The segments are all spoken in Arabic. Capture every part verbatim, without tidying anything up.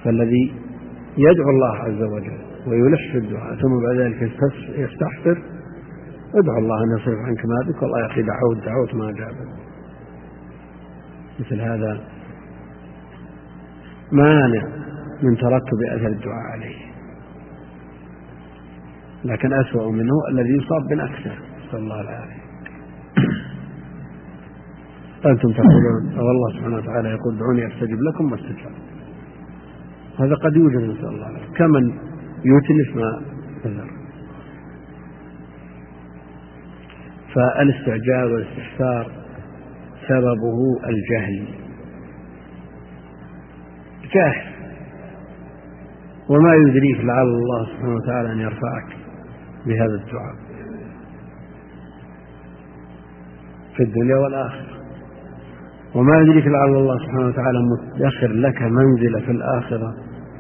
فالذي يدعو الله عز وجل ويلح في الدعاء ثم بعد ذلك يستحسر ادعو الله أن يصرف عنك ما بك، والله يا أخي دعوت دعوت ما جابت. مثل هذا مانع من ترتب أثر الدعاء عليه، لكن أسوأ منه الذي يصاب بنكسة، نسأل الله العافية. أنتم تقولون والله سبحانه وتعالى يقول دعوني أستجب لكم واستجاب، هذا قد يوجد نسأل الله العافية، كمن يتلف ما نذر. فالاستعجال والاستحسار سببه الجهل، جاهل، وما يدريك لعل الله سبحانه وتعالى أن يرفعك بهذا الدعاء في الدنيا والآخرة، وما يدريك لعل الله سبحانه وتعالى مدخر لك منزلة في الآخرة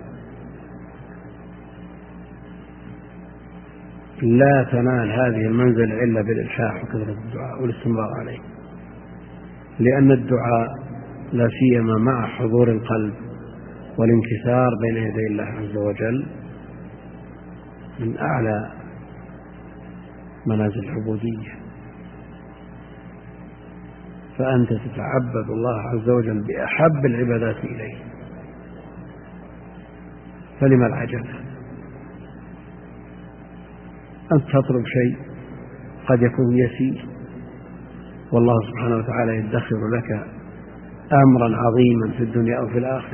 لا تنال هذه المنزلة إلا بالإلحاح وكثرة الدعاء والاستمرار عليه، لأن الدعاء لا سيما مع حضور القلب والانكسار بين يدي الله عز وجل من أعلى منازل العبودية. فأنت تتعبد الله عز وجل بأحب العبادات إليه، فلما العجل أن تطلب شيء قد يكون يسير والله سبحانه وتعالى يدخر لك أمرا عظيما في الدنيا أو في الآخرة،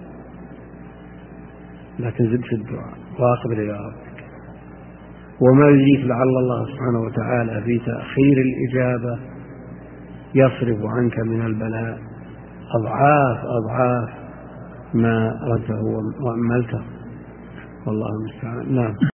لكن زد في الدعاء واقبل إلى ربك. وما يدريك لعل الله سبحانه وتعالى في تأخير الإجابة يصرف عنك من البلاء أضعاف أضعاف ما ردته وأملته، والله المستعان. نعم.